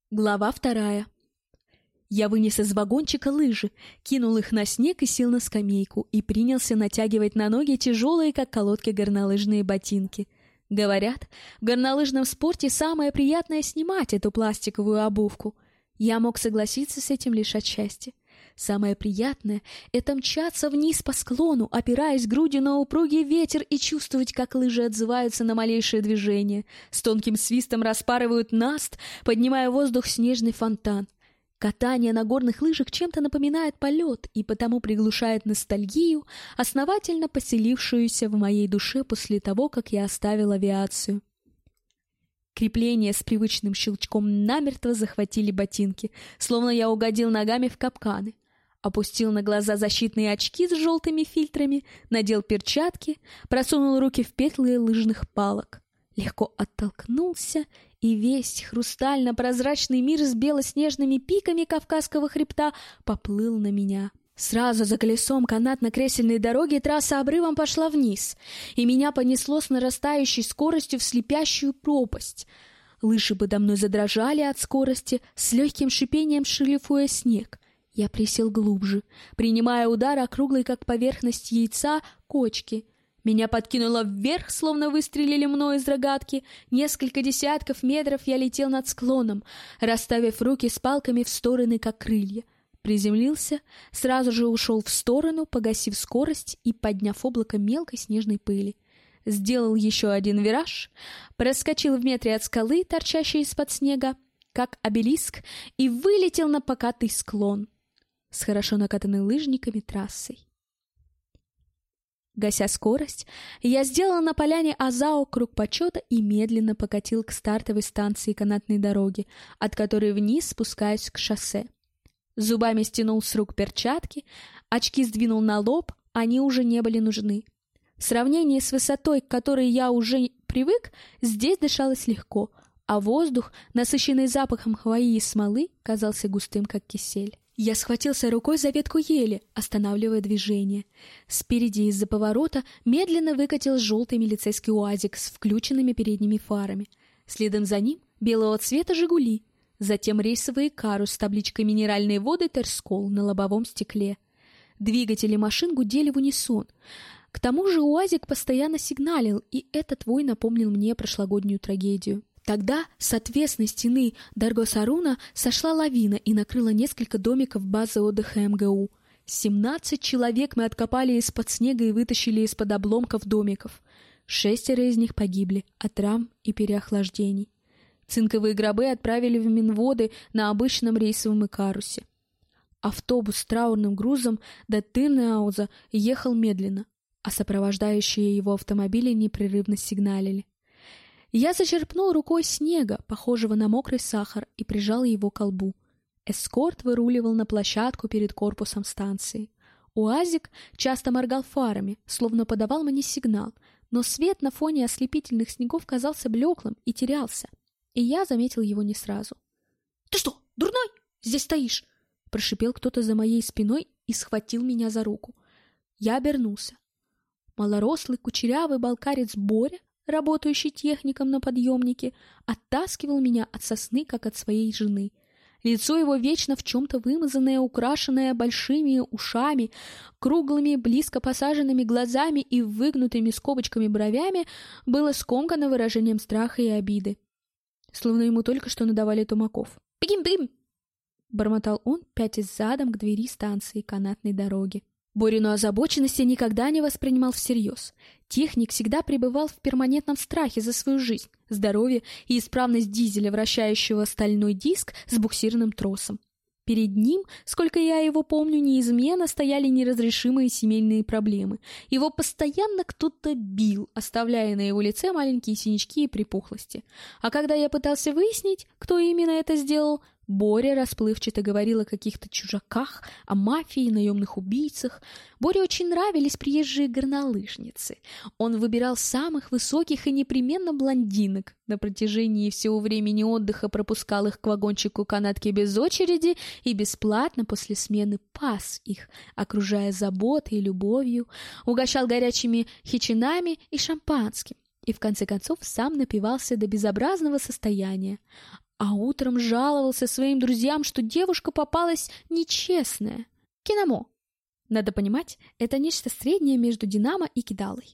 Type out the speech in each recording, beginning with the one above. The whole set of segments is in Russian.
Глава 2. Я вынес из вагончика лыжи, кинул их на снег и сел на скамейку и принялся натягивать на ноги тяжелые, как колодки, горнолыжные ботинки. Говорят, в горнолыжном спорте самое приятное снимать эту пластиковую обувку. Я мог согласиться с этим лишь отчасти. Самое приятное — это мчаться вниз по склону, опираясь грудью на упругий ветер и чувствовать, как лыжи отзываются на малейшее движение, с тонким свистом распарывают наст, поднимая в воздух снежный фонтан. Катание на горных лыжах чем-то напоминает полет и потому приглушает ностальгию, основательно поселившуюся в моей душе после того, как я оставил авиацию. Крепления с привычным щелчком намертво захватили ботинки, словно я угодил ногами в капканы. Опустил на глаза защитные очки с желтыми фильтрами, надел перчатки, просунул руки в петлы лыжных палок. Легко оттолкнулся, и весь хрустально-прозрачный мир с белоснежными пиками Кавказского хребта поплыл на меня. Сразу за колесом канатно-кресельной дороги трасса обрывом пошла вниз, и меня понесло с нарастающей скоростью в слепящую пропасть. Лыжи подо мной задрожали от скорости, с легким шипением шлифуя снег. Я присел глубже, принимая удар округлой, как поверхность яйца, кочки. Меня подкинуло вверх, словно выстрелили мною из рогатки. Несколько десятков метров я летел над склоном, расставив руки с палками в стороны, как крылья. Приземлился, сразу же ушел в сторону, погасив скорость и подняв облако мелкой снежной пыли. Сделал еще один вираж, проскочил в метре от скалы, торчащей из-под снега, как обелиск, и вылетел на покатый склон с хорошо накатанной лыжниками трассой. Гася скорость, я сделал на поляне Азао круг почета и медленно покатил к стартовой станции канатной дороги, от которой вниз спускаюсь к шоссе. Зубами стянул с рук перчатки, очки сдвинул на лоб, они уже не были нужны. В сравнении с высотой, к которой я уже привык, здесь дышалось легко, а воздух, насыщенный запахом хвои и смолы, казался густым, как кисель. Я схватился рукой за ветку ели, останавливая движение. Спереди из-за поворота медленно выкатил желтый милицейский УАЗик с включенными передними фарами. Следом за ним белого цвета «Жигули». Затем рейсовый «Карус» с табличкой «Минеральные воды Терскол» на лобовом стекле. Двигатели машин гудели в унисон. К тому же УАЗик постоянно сигналил, и этот вой напомнил мне прошлогоднюю трагедию. Тогда с отвесной стены Даргосаруна сошла лавина и накрыла несколько домиков базы отдыха МГУ. 17 человек мы откопали из-под снега и вытащили из-под обломков домиков. 6 из них погибли от травм и переохлаждений. Цинковые гробы отправили в Минводы на обычном рейсовом «Икарусе». Автобус с траурным грузом до Тырныауза ехал медленно, а сопровождающие его автомобили непрерывно сигналили. Я зачерпнул рукой снега, похожего на мокрый сахар, и прижал его к лбу. Эскорт выруливал на площадку перед корпусом станции. УАЗик часто моргал фарами, словно подавал мне сигнал, но свет на фоне ослепительных снегов казался блеклым и терялся, и я заметил его не сразу. — Ты что, дурной? Здесь стоишь? — прошипел кто-то за моей спиной и схватил меня за руку. Я обернулся. Малорослый кучерявый балкарец Боря, работающий техником на подъемнике, оттаскивал меня от сосны, как от своей жены. Лицо его, вечно в чем-то вымазанное, украшенное большими ушами, круглыми, близко посаженными глазами и выгнутыми скобочками бровями, было скомкано выражением страха и обиды. Словно ему только что надавали тумаков. «Бегим, бегим!» — бормотал он, пятясь задом к двери станции канатной дороги. Борину озабоченность я никогда не воспринимал всерьез. Техник всегда пребывал в перманентном страхе за свою жизнь, здоровье и исправность дизеля, вращающего стальной диск с буксирным тросом. Перед ним, сколько я его помню, неизменно стояли неразрешимые семейные проблемы. Его постоянно кто-то бил, оставляя на его лице маленькие синячки и припухлости. А когда я пытался выяснить, кто именно это сделал, Боря расплывчато говорил о каких-то чужаках, о мафии, наемных убийцах. Боре очень нравились приезжие горнолыжницы. Он выбирал самых высоких и непременно блондинок. На протяжении всего времени отдыха пропускал их к вагончику канатки без очереди и бесплатно после смены пас их, окружая заботой и любовью, угощал горячими хичинами и шампанским. И в конце концов сам напивался до безобразного состояния. а утром жаловался своим друзьям, что девушка попалась нечестная. Киномо. Надо понимать, это нечто среднее между Динамо и Кидалой.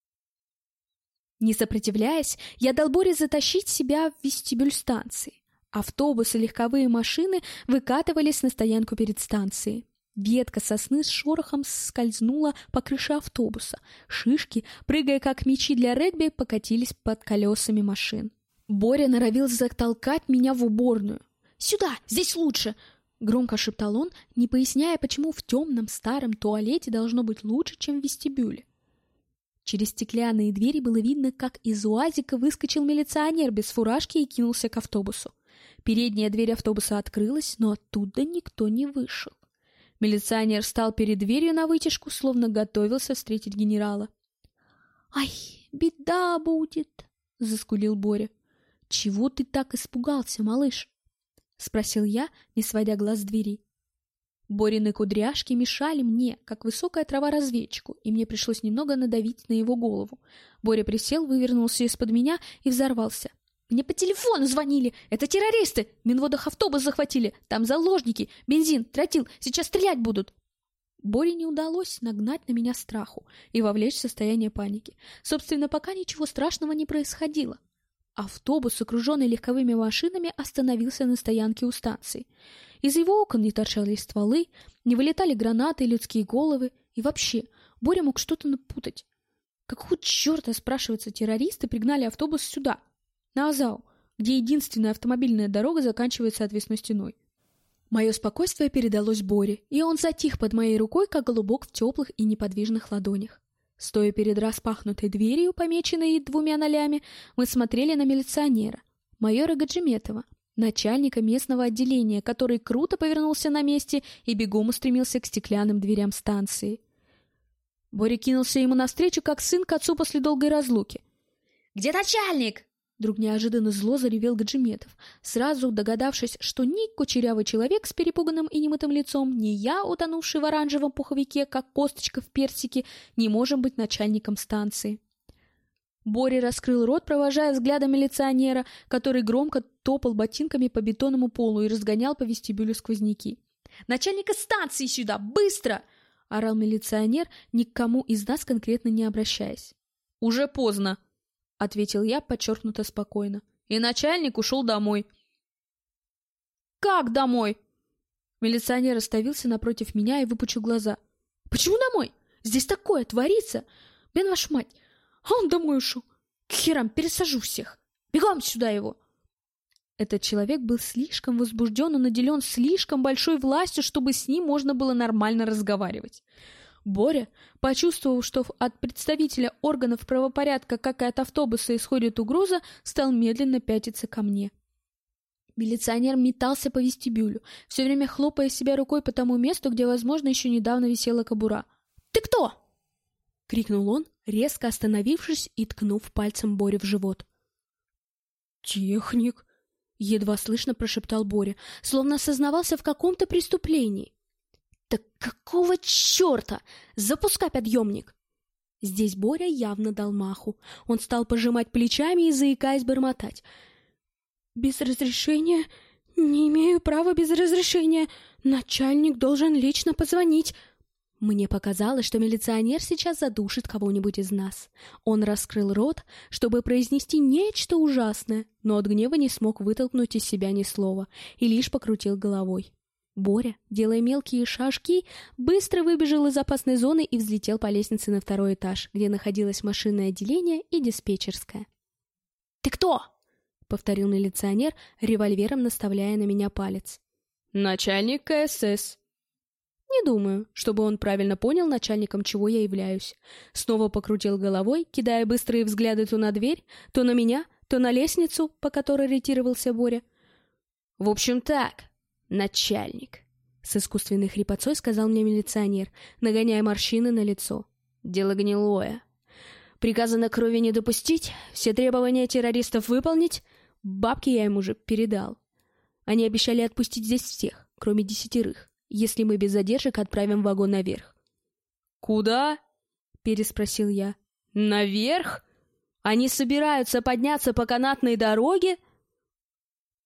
Не сопротивляясь, я дал Боре затащить себя в вестибюль станции. Автобусы и легковые машины выкатывались на стоянку перед станцией. Ветка сосны с шорохом скользнула по крыше автобуса. Шишки, прыгая как мячи для регби, покатились под колесами машин. Боря норовил затолкать меня в уборную. «Сюда! Здесь лучше!» — громко шептал он, не поясняя, почему в темном старом туалете должно быть лучше, чем в вестибюле. Через стеклянные двери было видно, как из УАЗика выскочил милиционер без фуражки и кинулся к автобусу. Передняя дверь автобуса открылась, но оттуда никто не вышел. Милиционер встал перед дверью на вытяжку, словно готовился встретить генерала. «Ай, беда будет!» — заскулил Боря. «Чего ты так испугался, малыш?» — спросил я, не сводя глаз с двери. Борины кудряшки мешали мне, как высокая трава разведчику, и мне пришлось немного надавить на его голову. Боря присел, вывернулся из-под меня и взорвался. «Мне по телефону звонили! Это террористы! В Минводах автобус захватили! Там заложники! Бензин! Тротил! Сейчас стрелять будут!» Боре не удалось нагнать на меня страху и вовлечь в состояние паники. Собственно, пока ничего страшного не происходило. Автобус, окруженный легковыми машинами, остановился на стоянке у станции. Из его окон не торчали стволы, не вылетали гранаты и людские головы, и вообще, Боря мог что-то напутать. Какого черта, спрашивается, террористы пригнали автобус сюда, на Азау, где единственная автомобильная дорога заканчивается отвесной стеной? Мое спокойствие передалось Боре, и он затих под моей рукой, как голубок в теплых и неподвижных ладонях. Стоя перед распахнутой дверью, помеченной 2 нолями, мы смотрели на милиционера, майора Гаджиметова, начальника местного отделения, который круто повернулся на месте и бегом устремился к стеклянным дверям станции. Боря кинулся ему навстречу, как сын к отцу после долгой разлуки. «Где начальник?» Вдруг неожиданно зло заревел Гаджиметов, сразу догадавшись, что ни кучерявый человек с перепуганным и немытым лицом, ни я, утонувший в оранжевом пуховике, как косточка в персике, не можем быть начальником станции. Боря раскрыл рот, провожая взглядом милиционера, который громко топал ботинками по бетонному полу и разгонял по вестибюлю сквозняки. «Начальника станции сюда! Быстро!» — орал милиционер, ни к кому из нас конкретно не обращаясь. «Уже поздно!» — ответил я подчеркнуто спокойно. «И начальник ушел домой». «Как домой?» Милиционер остановился напротив меня и выпучил глаза. «Почему домой? Здесь такое творится! Бен, вашу мать! А он домой ушел! К херам, пересажу всех! Бегом сюда его!» Этот человек был слишком возбужден и наделен слишком большой властью, чтобы с ним можно было нормально разговаривать. Боря, почувствовав, что от представителя органов правопорядка, как и от автобуса, исходит угроза, стал медленно пятиться ко мне. Милиционер метался по вестибюлю, все время хлопая себя рукой по тому месту, где, возможно, еще недавно висела кобура. «Ты кто?» — крикнул он, резко остановившись и ткнув пальцем Борю в живот. «Техник», — едва слышно прошептал Боря, словно осознавался в каком-то преступлении. «Так какого черта? Запускай подъемник!» Здесь Боря явно дал маху. Он стал пожимать плечами и, заикаясь, бормотать. «Без разрешения? Не имею права без разрешения. Начальник должен лично позвонить». Мне показалось, что милиционер сейчас задушит кого-нибудь из нас. Он раскрыл рот, чтобы произнести нечто ужасное, но от гнева не смог вытолкнуть из себя ни слова и лишь покрутил головой. Боря, делая мелкие шажки, быстро выбежал из опасной зоны и взлетел по лестнице на 2-й этаж, где находилось машинное отделение и диспетчерская. «Ты кто?» — повторил милиционер, револьвером наставляя на меня палец. «Начальник КСС». Не думаю, чтобы он правильно понял, начальником чего я являюсь. Снова покрутил головой, кидая быстрые взгляды то на дверь, то на меня, то на лестницу, по которой ретировался Боря. «В общем так, начальник», — с искусственной хрипотцой сказал мне милиционер, нагоняя морщины на лицо. «Дело гнилое. Приказано крови не допустить, все требования террористов выполнить. Бабки я им уже передал. Они обещали отпустить здесь всех, кроме 10, если мы без задержек отправим вагон наверх». «Куда?» — переспросил я. «Наверх? Они собираются подняться по канатной дороге?»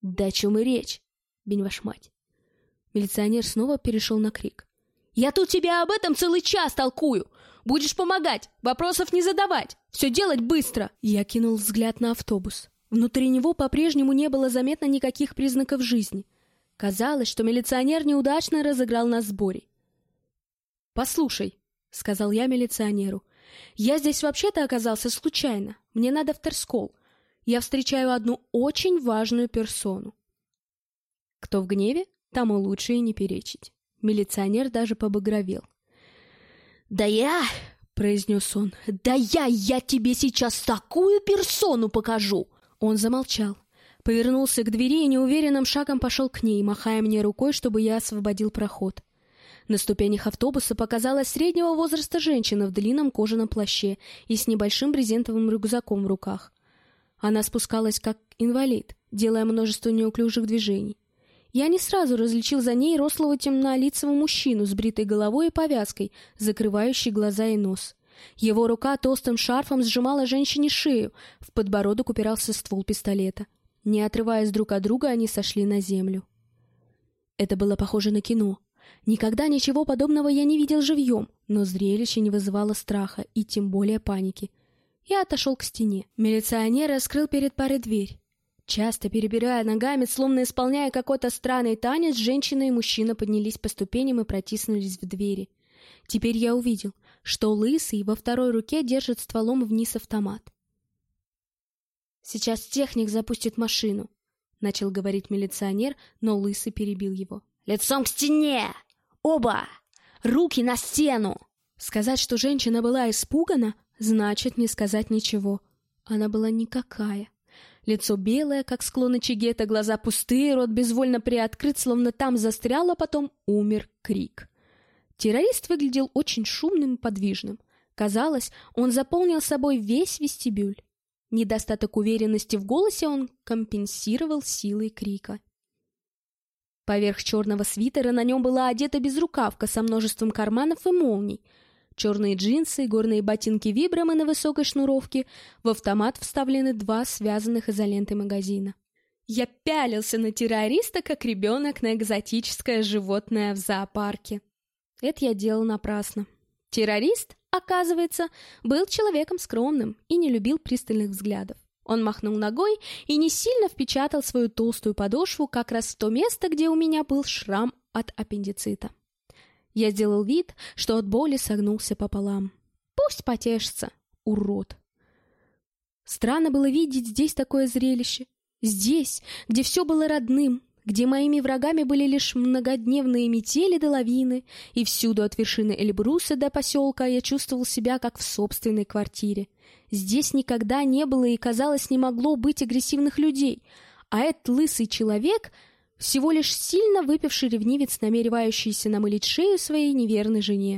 «Да о чем и речь, бень ваш мать!» Милиционер снова перешел на крик. «Я тут тебе об этом целый час толкую! Будешь помогать, вопросов не задавать, все делать быстро!» Я кинул взгляд на автобус. Внутри него по-прежнему не было заметно никаких признаков жизни. Казалось, что милиционер неудачно разыграл нас в сборе. «Послушай», — сказал я милиционеру, — «я здесь вообще-то оказался случайно. Мне надо в Терскол. Я встречаю одну очень важную персону». Кто в гневе, тому лучше и не перечить. Милиционер даже побагровел. «Да я!» — произнес он. «Да я тебе сейчас такую персону покажу!» Он замолчал, повернулся к двери и неуверенным шагом пошел к ней, махая мне рукой, чтобы я освободил проход. На ступенях автобуса показалась среднего возраста женщина в длинном кожаном плаще и с небольшим брезентовым рюкзаком в руках. Она спускалась как инвалид, делая множество неуклюжих движений. Я не сразу различил за ней рослого темнолицего мужчину с бритой головой и повязкой, закрывающей глаза и нос. Его рука толстым шарфом сжимала женщине шею, в подбородок упирался ствол пистолета. Не отрываясь друг от друга, они сошли на землю. Это было похоже на кино. Никогда ничего подобного я не видел живьем, но зрелище не вызывало страха и тем более паники. Я отошел к стене. Милиционер раскрыл перед парой дверь. Часто перебирая ногами, словно исполняя какой-то странный танец, женщина и мужчина поднялись по ступеням и протиснулись в двери. Теперь я увидел, что Лысый во второй руке держит стволом вниз автомат. «Сейчас техник запустит машину», — начал говорить милиционер, но Лысый перебил его. «Лицом к стене! Оба! Руки на стену!» Сказать, что женщина была испугана, значит не сказать ничего. Она была никакая. Лицо белое, как склон очагета, глаза пустые, рот безвольно приоткрыт, словно там застрял, а потом умер крик. Террорист выглядел очень шумным и подвижным. Казалось, он заполнил собой весь вестибюль. Недостаток уверенности в голосе он компенсировал силой крика. Поверх черного свитера на нем была одета безрукавка со множеством карманов и молний. Черные джинсы, горные ботинки вибрамы на высокой шнуровке, в автомат вставлены 2 связанных изолентой магазина. Я пялился на террориста, как ребенок на экзотическое животное в зоопарке. Это я делал напрасно. Террорист, оказывается, был человеком скромным и не любил пристальных взглядов. Он махнул ногой и не сильно впечатал свою толстую подошву как раз в то место, где у меня был шрам от аппендицита. Я сделал вид, что от боли согнулся пополам. Пусть потешится, урод. Странно было видеть здесь такое зрелище. Здесь, где все было родным, где моими врагами были лишь многодневные метели до лавины, и всюду от вершины Эльбруса до поселка я чувствовал себя как в собственной квартире. Здесь никогда не было и, казалось, не могло быть агрессивных людей, а этот лысый человек — всего лишь сильно выпивший ревнивец, намеревающийся намылить шею своей неверной жене.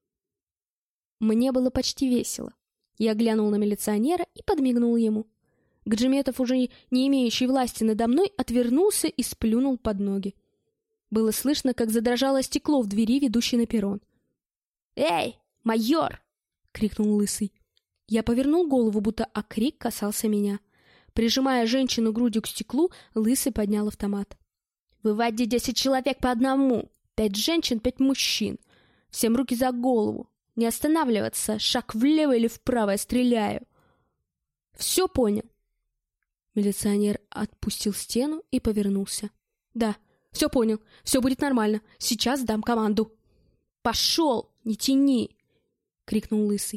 Мне было почти весело. Я глянул на милиционера и подмигнул ему. Гаджиметов, уже не имеющий власти надо мной, отвернулся и сплюнул под ноги. Было слышно, как задрожало стекло в двери, ведущей на перрон. «Эй, майор!» — крикнул Лысый. Я повернул голову, будто крик касался меня. Прижимая женщину грудью к стеклу, Лысый поднял автомат. «Выводи 10 человек по одному. 5 женщин, 5 мужчин. Всем руки за голову. Не останавливаться. Шаг влево или вправо, я стреляю. Все понял?» Милиционер отпустил стену и повернулся. «Да, все понял. Все будет нормально. Сейчас дам команду». «Пошел! Не тяни!» — крикнул Лысый.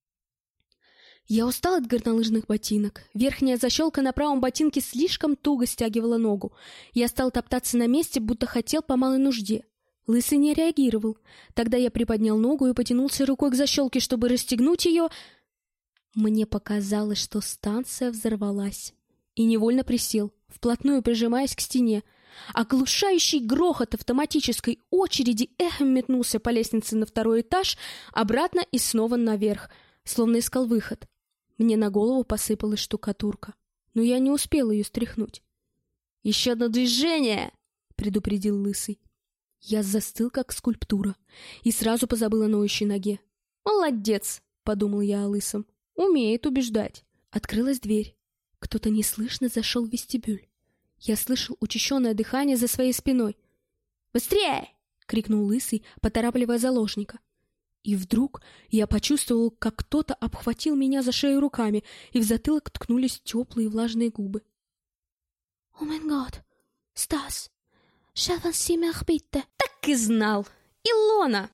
Я устал от горнолыжных ботинок. Верхняя защелка на правом ботинке слишком туго стягивала ногу. Я стал топтаться на месте, будто хотел по малой нужде. Лысый не реагировал. Тогда я приподнял ногу и потянулся рукой к защелке, чтобы расстегнуть ее. Мне показалось, что станция взорвалась. И невольно присел, вплотную прижимаясь к стене. Оглушающий грохот автоматической очереди эхом метнулся по лестнице на 2-й этаж, обратно и снова наверх, словно искал выход. Мне на голову посыпалась штукатурка, но я не успел ее стряхнуть. «Еще одно движение!» — предупредил Лысый. Я застыл, как скульптура, и сразу позабыл о ноющей ноге. «Молодец!» — подумал я о Лысом. «Умеет убеждать». Открылась дверь. Кто-то неслышно зашел в вестибюль. Я слышал учащенное дыхание за своей спиной. «Быстрее!» — крикнул Лысый, поторапливая заложника. И вдруг я почувствовал, как кто-то обхватил меня за шею руками, и в затылок ткнулись теплые влажные губы. «О май гад! Стас! Шефан Симах Битте!» «Так и знал! Илона!»